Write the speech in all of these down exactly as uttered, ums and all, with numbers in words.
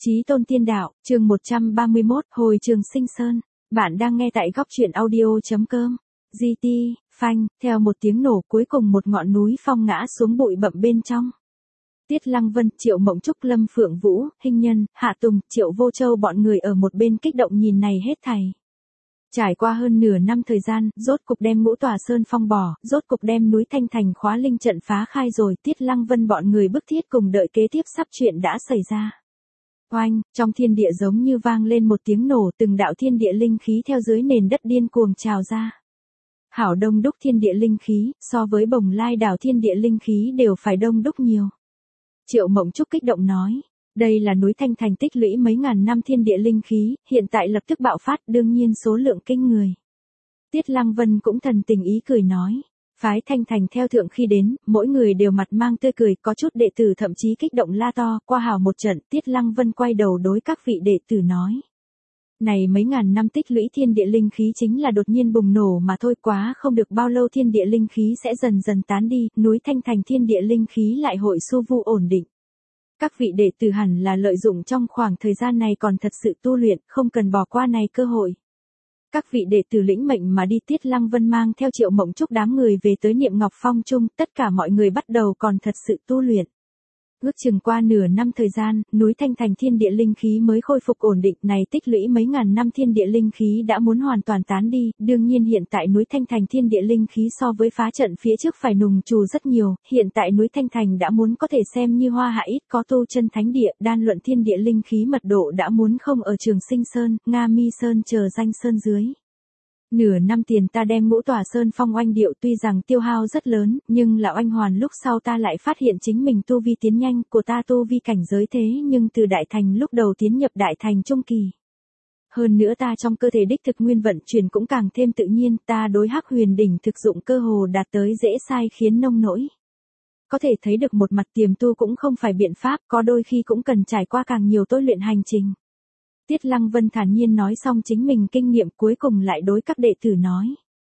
Chí tôn tiên đạo, chương một trăm ba mươi mốt, hồi trường sinh sơn. Bạn đang nghe tại góc truyện audio.com. giê tê, phanh, theo một tiếng nổ cuối cùng một ngọn núi phong ngã xuống bụi bậm bên trong. Tiết Lăng Vân, Triệu Mộng Trúc, Lâm Phượng Vũ, Hinh Nhân, Hạ Tùng, Triệu Vô Châu bọn người ở một bên kích động nhìn này hết thảy. Trải qua hơn nửa năm thời gian, rốt cục đem Ngũ Tòa Sơn phong bỏ, rốt cục đem núi Thanh Thành khóa linh trận phá khai rồi, Tiết Lăng Vân bọn người bức thiết cùng đợi kế tiếp sắp chuyện đã xảy ra. Oanh, trong thiên địa giống như vang lên một tiếng nổ, từng đạo thiên địa linh khí theo dưới nền đất điên cuồng trào ra. Hảo đông đúc thiên địa linh khí, so với Bồng Lai đảo thiên địa linh khí đều phải đông đúc nhiều. Triệu Mộng Trúc kích động nói, đây là núi Thanh Thành tích lũy mấy ngàn năm thiên địa linh khí, hiện tại lập tức bạo phát, đương nhiên số lượng kinh người. Tiết Lăng Vân cũng thần tình ý cười nói, phái Thanh Thành theo thượng khi đến, mỗi người đều mặt mang tươi cười, có chút đệ tử thậm chí kích động la to, qua hào một trận. Tiết Lăng Vân quay đầu đối các vị đệ tử nói, này mấy ngàn năm tích lũy thiên địa linh khí chính là đột nhiên bùng nổ mà thôi, quá không được bao lâu thiên địa linh khí sẽ dần dần tán đi, núi Thanh Thành thiên địa linh khí lại hội su vu ổn định. Các vị đệ tử hẳn là lợi dụng trong khoảng thời gian này còn thật sự tu luyện, không cần bỏ qua này cơ hội. Các vị đệ tử lĩnh mệnh mà đi. Tiết Lăng Vân mang theo Triệu Mộng Trúc đám người về tới Niệm Ngọc Phong Trung, tất cả mọi người bắt đầu còn thật sự tu luyện. Ước chừng qua nửa năm thời gian, núi Thanh Thành thiên địa linh khí mới khôi phục ổn định, này tích lũy mấy ngàn năm thiên địa linh khí đã muốn hoàn toàn tán đi, đương nhiên hiện tại núi Thanh Thành thiên địa linh khí so với phá trận phía trước phải nùng trù rất nhiều, hiện tại núi Thanh Thành đã muốn có thể xem như hoa hạ ít có tu chân thánh địa, đan luận thiên địa linh khí mật độ đã muốn không ở Trường Sinh Sơn, Nga Mi Sơn chờ danh sơn dưới. Nửa năm tiền ta đem Ngũ Tòa Sơn phong oanh điệu, tuy rằng tiêu hao rất lớn, nhưng là oanh hoàn lúc sau ta lại phát hiện chính mình tu vi tiến nhanh, của ta tu vi cảnh giới thế nhưng từ đại thành lúc đầu tiến nhập đại thành trung kỳ. Hơn nữa ta trong cơ thể đích thực nguyên vận chuyển cũng càng thêm tự nhiên, ta đối Hắc Huyền đỉnh thực dụng cơ hồ đạt tới dễ sai khiến nông nỗi. Có thể thấy được một mặt tiềm tu cũng không phải biện pháp, có đôi khi cũng cần trải qua càng nhiều tôi luyện hành trình. Tiết Lăng Vân thản nhiên nói xong chính mình kinh nghiệm, cuối cùng lại đối các đệ tử nói.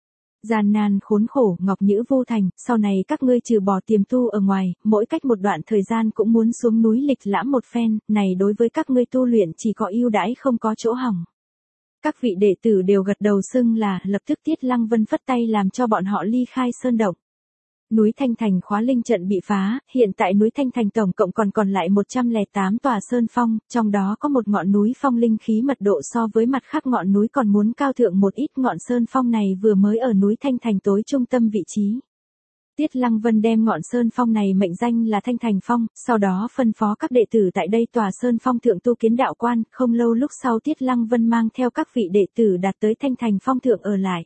Gian nan khốn khổ, ngọc nhữ vô thành, sau này các ngươi trừ bỏ tiềm tu ở ngoài, mỗi cách một đoạn thời gian cũng muốn xuống núi lịch lãm một phen, này đối với các ngươi tu luyện chỉ có ưu đãi không có chỗ hỏng. Các vị đệ tử đều gật đầu xưng là, lập tức Tiết Lăng Vân phất tay làm cho bọn họ ly khai sơn động. Núi Thanh Thành khóa linh trận bị phá, hiện tại núi Thanh Thành tổng cộng còn còn lại một trăm lẻ tám tòa sơn phong, trong đó có một ngọn núi phong linh khí mật độ so với mặt khác ngọn núi còn muốn cao thượng một ít, ngọn sơn phong này vừa mới ở núi Thanh Thành tối trung tâm vị trí. Tiết Lăng Vân đem ngọn sơn phong này mệnh danh là Thanh Thành Phong, sau đó phân phó các đệ tử tại đây tòa sơn phong thượng tu kiến đạo quan, không lâu lúc sau Tiết Lăng Vân mang theo các vị đệ tử đạt tới Thanh Thành Phong thượng ở lại.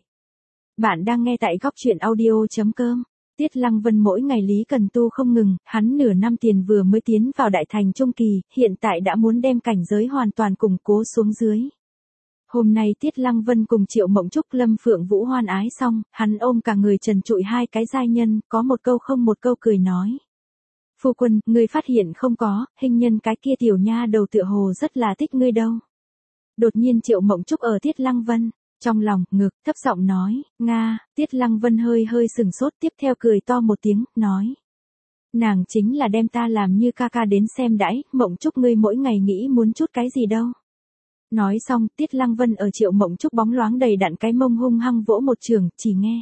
Bạn đang nghe tại góc truyện audio.com. Tiết Lăng Vân mỗi ngày lý cần tu không ngừng, hắn nửa năm tiền vừa mới tiến vào đại thành trung kỳ, hiện tại đã muốn đem cảnh giới hoàn toàn củng cố xuống dưới. Hôm nay Tiết Lăng Vân cùng Triệu Mộng Trúc, Lâm Phượng Vũ hoan ái xong, hắn ôm cả người trần trụi hai cái giai nhân, có một câu không một câu cười nói. Phu quân, ngươi phát hiện không có, Hình Nhân cái kia tiểu nha đầu tựa hồ rất là thích ngươi đâu. Đột nhiên Triệu Mộng Trúc ở Tiết Lăng Vân. Trong lòng, ngực, thấp giọng nói, Nga, Tiết Lăng Vân hơi hơi sừng sốt, tiếp theo cười to một tiếng, nói. Nàng chính là đem ta làm như ca ca đến xem đãi, Mộng Trúc ngươi mỗi ngày nghĩ muốn chút cái gì đâu. Nói xong, Tiết Lăng Vân ở Triệu Mộng Trúc bóng loáng đầy đặn cái mông hung hăng vỗ một trường, chỉ nghe.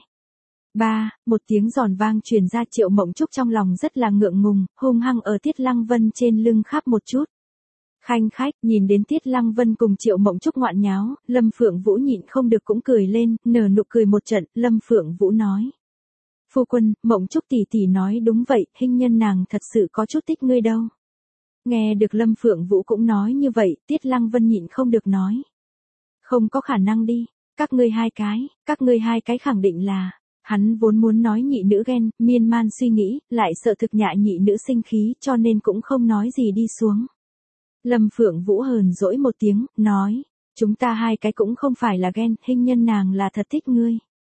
Ba, một tiếng giòn vang truyền ra, Triệu Mộng Trúc trong lòng rất là ngượng ngùng, hung hăng ở Tiết Lăng Vân trên lưng khắp một chút. Khanh khách, nhìn đến Tiết Lăng Vân cùng Triệu Mộng Trúc ngoạn nháo, Lâm Phượng Vũ nhịn không được cũng cười lên, nở nụ cười một trận, Lâm Phượng Vũ nói. Phu quân, Mộng Trúc tỷ tỷ nói đúng vậy, Hình Nhân nàng thật sự có chút thích ngươi đâu. Nghe được Lâm Phượng Vũ cũng nói như vậy, Tiết Lăng Vân nhịn không được nói. Không có khả năng đi, các ngươi hai cái, các ngươi hai cái khẳng định là. Hắn vốn muốn nói nhị nữ ghen, miên man suy nghĩ, lại sợ thực nhạ nhị nữ sinh khí, cho nên cũng không nói gì đi xuống. Lâm Phượng Vũ hờn dỗi một tiếng, nói, chúng ta hai cái cũng không phải là ghen, Hình Nhân nàng là thật thích ngươi.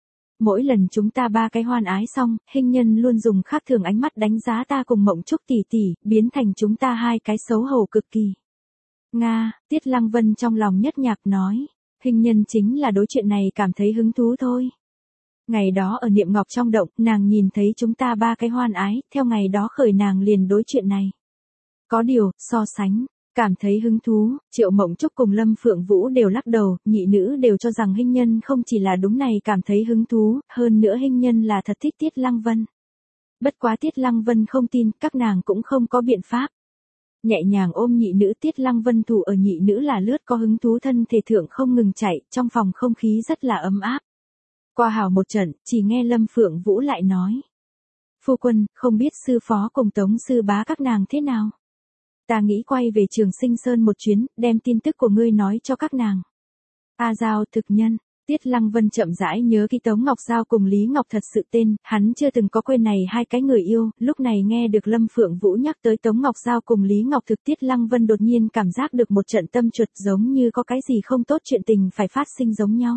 Mỗi lần chúng ta ba cái hoan ái xong, Hình Nhân luôn dùng khác thường ánh mắt đánh giá ta cùng Mộng Trúc tỷ tỷ, biến thành chúng ta hai cái xấu hổ cực kỳ. Nga, Tiết Lăng Vân trong lòng nhất nhạc nói, Hình Nhân chính là đối chuyện này cảm thấy hứng thú thôi. Ngày đó ở Niệm Ngọc trong động, nàng nhìn thấy chúng ta ba cái hoan ái, theo ngày đó khởi nàng liền đối chuyện này. Có điều, so sánh. Cảm thấy hứng thú, Triệu Mộng Trúc cùng Lâm Phượng Vũ đều lắc đầu, nhị nữ đều cho rằng Hinh Nhân không chỉ là đúng này cảm thấy hứng thú, hơn nữa Hinh Nhân là thật thích Tiết Lăng Vân. Bất quá Tiết Lăng Vân không tin, các nàng cũng không có biện pháp. Nhẹ nhàng ôm nhị nữ, Tiết Lăng Vân thủ ở nhị nữ là lướt có hứng thú, thân thể thượng không ngừng chạy, trong phòng không khí rất là ấm áp. Qua hào một trận, chỉ nghe Lâm Phượng Vũ lại nói. Phu quân, không biết sư phó cùng Tống sư bá các nàng thế nào? Ta nghĩ quay về Trường Sinh Sơn một chuyến, đem tin tức của ngươi nói cho các nàng. A Giao thực nhân, Tiết Lăng Vân chậm rãi nhớ kỹ Tống Ngọc Giao cùng Lý Ngọc thật sự tên, hắn chưa từng có quên này hai cái người yêu, lúc này nghe được Lâm Phượng Vũ nhắc tới Tống Ngọc Giao cùng Lý Ngọc thực, Tiết Lăng Vân đột nhiên cảm giác được một trận tâm chuột, giống như có cái gì không tốt chuyện tình phải phát sinh giống nhau.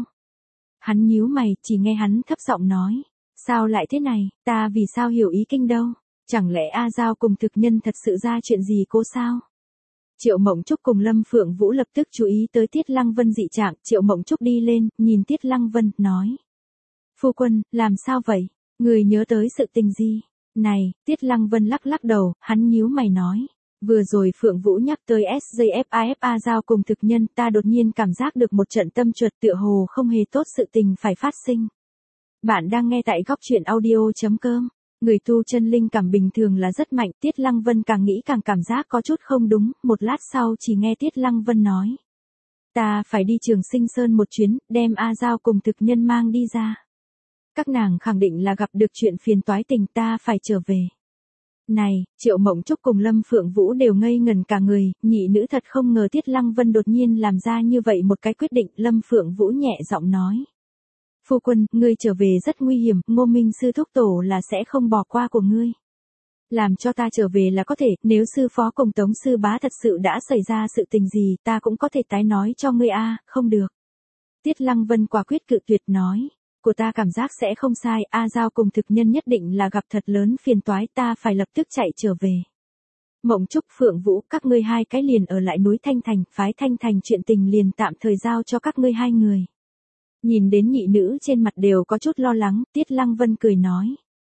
Hắn nhíu mày, chỉ nghe hắn thấp giọng nói, sao lại thế này, ta vì sao hiểu ý kinh đâu, chẳng lẽ A Giao cùng thực nhân thật sự ra chuyện gì cô sao? Triệu Mộng Trúc cùng Lâm Phượng Vũ lập tức chú ý tới Tiết Lăng Vân dị trạng, Triệu Mộng Trúc đi lên, nhìn Tiết Lăng Vân, nói. Phu quân, làm sao vậy? Người nhớ tới sự tình gì? Này, Tiết Lăng Vân lắc lắc đầu, hắn nhíu mày nói. Vừa rồi Phượng Vũ nhắc tới ét gi ép a ép A Giao cùng thực nhân, ta đột nhiên cảm giác được một trận tâm chuột, tựa hồ không hề tốt sự tình phải phát sinh. Bạn đang nghe tại góc truyện audio chấm com. Người tu chân linh cảm bình thường là rất mạnh, Tiết Lăng Vân càng nghĩ càng cảm giác có chút không đúng, một lát sau chỉ nghe Tiết Lăng Vân nói. Ta phải đi Trường Sinh Sơn một chuyến, đem A Giao cùng thực nhân mang đi ra. Các nàng khẳng định là gặp được chuyện phiền toái tình, ta phải trở về. Này, Triệu Mộng Trúc cùng Lâm Phượng Vũ đều ngây ngần cả người, nhị nữ thật không ngờ Tiết Lăng Vân đột nhiên làm ra như vậy một cái quyết định, Lâm Phượng Vũ nhẹ giọng nói. Phu quân, ngươi trở về rất nguy hiểm, Ngô Minh sư thúc tổ là sẽ không bỏ qua của ngươi. Làm cho ta trở về là có thể, nếu sư phó cùng Tống sư bá thật sự đã xảy ra sự tình gì, ta cũng có thể tái nói cho ngươi a, không được. Tiết Lăng Vân quả quyết cự tuyệt nói, của ta cảm giác sẽ không sai, A Giao cùng thực nhân nhất định là gặp thật lớn phiền toái, ta phải lập tức chạy trở về. Mộng Trúc, Phượng Vũ, các ngươi hai cái liền ở lại núi Thanh Thành, phái Thanh Thành chuyện tình liền tạm thời giao cho các ngươi hai người. Nhìn đến nhị nữ trên mặt đều có chút lo lắng, Tiết Lăng Vân cười nói.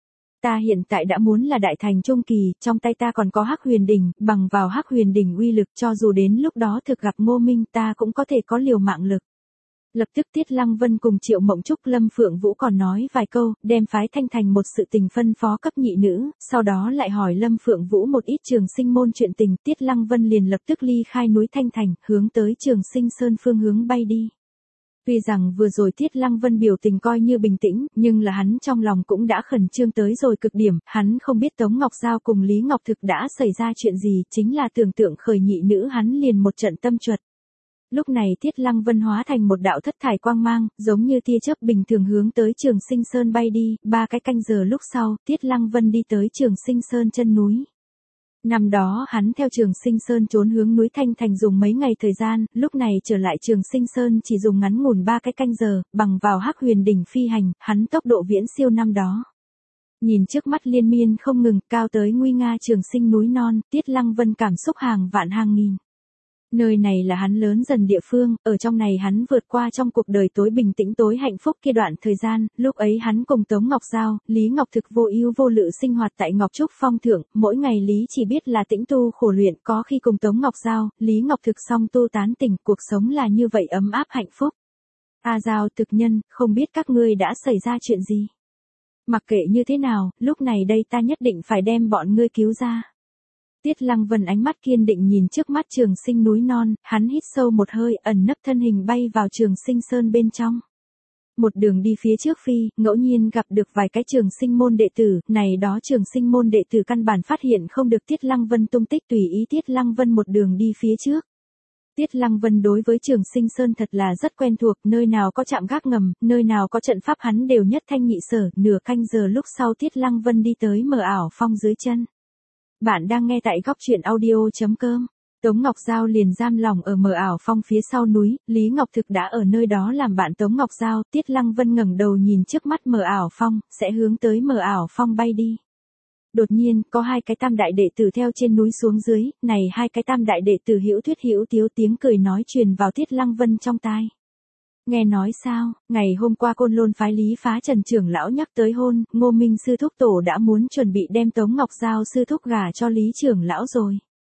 Ta hiện tại đã muốn là đại thành trung kỳ, trong tay ta còn có Hắc Huyền Đỉnh, bằng vào Hắc Huyền Đỉnh uy lực, cho dù đến lúc đó thực gặp Ngô Minh, ta cũng có thể có liều mạng lực. Lập tức Tiết Lăng Vân cùng Triệu Mộng Trúc, Lâm Phượng Vũ còn nói vài câu, đem phái Thanh Thành một sự tình phân phó cấp nhị nữ, sau đó lại hỏi Lâm Phượng Vũ một ít Trường Sinh môn chuyện tình, Tiết Lăng Vân liền lập tức ly khai núi Thanh Thành, hướng tới Trường Sinh Sơn phương hướng bay đi. Tuy rằng vừa rồi Tiết Lăng Vân biểu tình coi như bình tĩnh, nhưng là hắn trong lòng cũng đã khẩn trương tới rồi cực điểm, hắn không biết Tống Ngọc Giao cùng Lý Ngọc thực đã xảy ra chuyện gì, chính là tưởng tượng khởi nhị nữ hắn liền một trận tâm chuột. Lúc này Tiết Lăng Vân hóa thành một đạo thất thải quang mang, giống như tia chớp bình thường hướng tới Trường Sinh Sơn bay đi, ba cái canh giờ lúc sau, Tiết Lăng Vân đi tới Trường Sinh Sơn chân núi. Năm đó hắn theo Trường Sinh Sơn trốn hướng núi Thanh Thành dùng mấy ngày thời gian, lúc này trở lại Trường Sinh Sơn chỉ dùng ngắn ngủn ba cái canh giờ, bằng vào Hắc Huyền Đỉnh phi hành, hắn tốc độ viễn siêu năm đó. Nhìn trước mắt liên miên không ngừng, cao tới nguy nga Trường Sinh núi non, Tiết Lăng Vân cảm xúc hàng vạn hàng nghìn. Nơi này là hắn lớn dần địa phương, ở trong này hắn vượt qua trong cuộc đời tối bình tĩnh tối hạnh phúc kia đoạn thời gian, lúc ấy hắn cùng Tống Ngọc Giao, Lý Ngọc thực vô ưu vô lự sinh hoạt tại Ngọc Trúc Phong thượng, mỗi ngày Lý chỉ biết là tĩnh tu khổ luyện, có khi cùng Tống Ngọc Giao, Lý Ngọc thực song tu tán tỉnh, cuộc sống là như vậy ấm áp hạnh phúc. A Giao thực nhân, không biết các ngươi đã xảy ra chuyện gì. Mặc kệ như thế nào, lúc này đây ta nhất định phải đem bọn ngươi cứu ra. Tiết Lăng Vân ánh mắt kiên định nhìn trước mắt Trường Sinh núi non, hắn hít sâu một hơi, ẩn nấp thân hình bay vào Trường Sinh Sơn bên trong. Một đường đi phía trước phi, ngẫu nhiên gặp được vài cái Trường Sinh môn đệ tử, này đó Trường Sinh môn đệ tử căn bản phát hiện không được Tiết Lăng Vân tung tích, tùy ý Tiết Lăng Vân một đường đi phía trước. Tiết Lăng Vân đối với Trường Sinh Sơn thật là rất quen thuộc, nơi nào có trạm gác ngầm, nơi nào có trận pháp hắn đều nhất thanh nhị sở, nửa canh giờ lúc sau Tiết Lăng Vân đi tới Mờ Ảo Phong dưới chân. Bạn đang nghe tại góc truyện audio chấm com. Tống Ngọc Giao liền giam lòng ở Mờ Ảo Phong phía sau núi, Lý Ngọc thực đã ở nơi đó làm bạn Tống Ngọc Giao, Tiết Lăng Vân ngẩng đầu nhìn trước mắt Mờ Ảo Phong, sẽ hướng tới Mờ Ảo Phong bay đi. Đột nhiên, có hai cái tam đại đệ tử theo trên núi xuống dưới, này hai cái tam đại đệ tử hữu thuyết hữu tiếu tiếng cười nói truyền vào Tiết Lăng Vân trong tai. Nghe nói sao, ngày hôm qua Côn Lôn phái Lý Phá Trần trưởng lão nhắc tới hôn, Ngô Minh sư thúc tổ đã muốn chuẩn bị đem Tống Ngọc Giao sư thúc gả cho Lý trưởng lão rồi.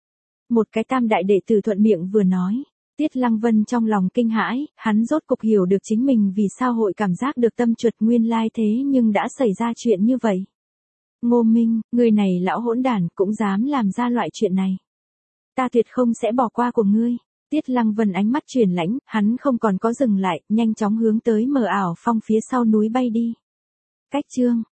Một cái tam đại đệ tử thuận miệng vừa nói. Tiết Lăng Vân trong lòng kinh hãi, hắn rốt cục hiểu được chính mình vì sao hội cảm giác được tâm chuột nguyên lai thế nhưng đã xảy ra chuyện như vậy. Ngô Minh, người này lão hỗn đản cũng dám làm ra loại chuyện này. Ta tuyệt không sẽ bỏ qua của ngươi. Tiết Lăng Vân ánh mắt chuyển lãnh, hắn không còn có dừng lại, nhanh chóng hướng tới mờ ảo phong phía sau núi bay đi. Cách chương